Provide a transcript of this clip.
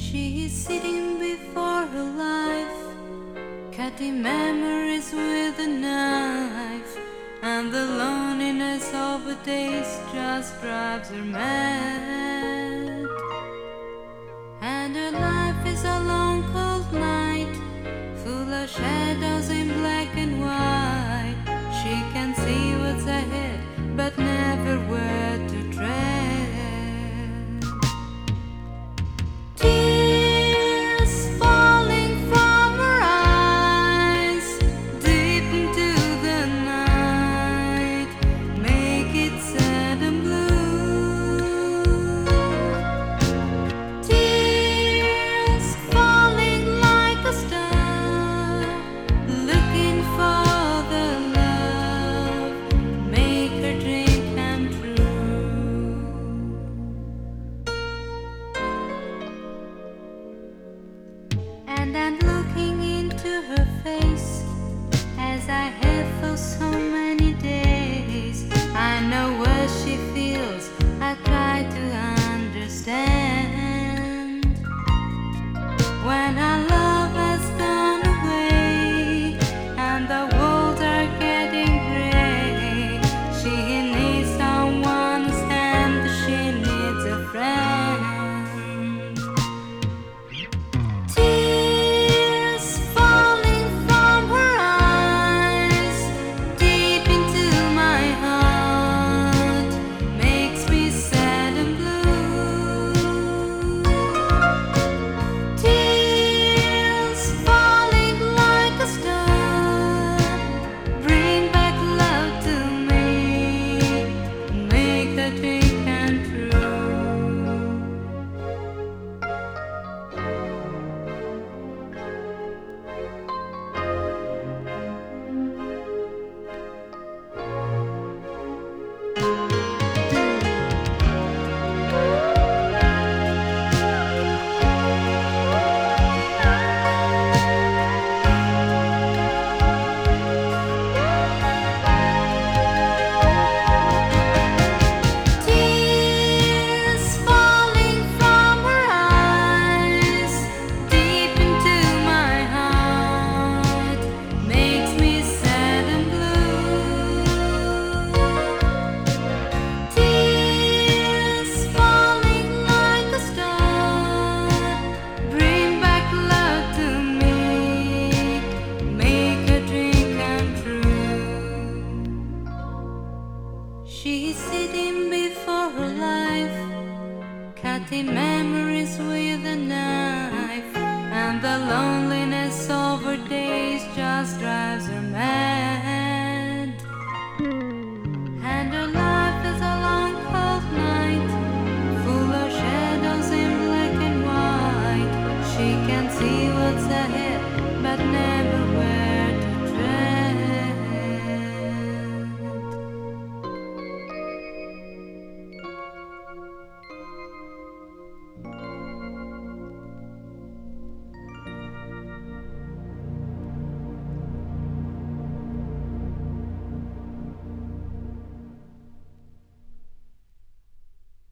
She is sitting before her life, cutting memories with a knife, and the loneliness of the days just drives her mad. And her life is a long cold night, full of shadows in black and white. She can see what's ahead, but never where to tread. Tears falling from her eyes, deep into the night, make it sad and blue. Tears falling like a star, looking for the love, make her dream come true. And I'm looking into her face, as I have for so many days. I know what she feels, I try to understand. When our love has gone away and the walls are getting gray, she needs someone's hand, she needs a friend. Tears falling from her eyes, deep into my heart, makes me sad and blue. Tears falling like a star, bring back love to me, make the dream come true. Tears falling from her eyes, deep into my heart, makes me sad and blue. Tears falling like a star, bring back love to me, make a dream come true. She's sitting before her life, cutting memories with a knife, and the loneliness of her days just drives her mad.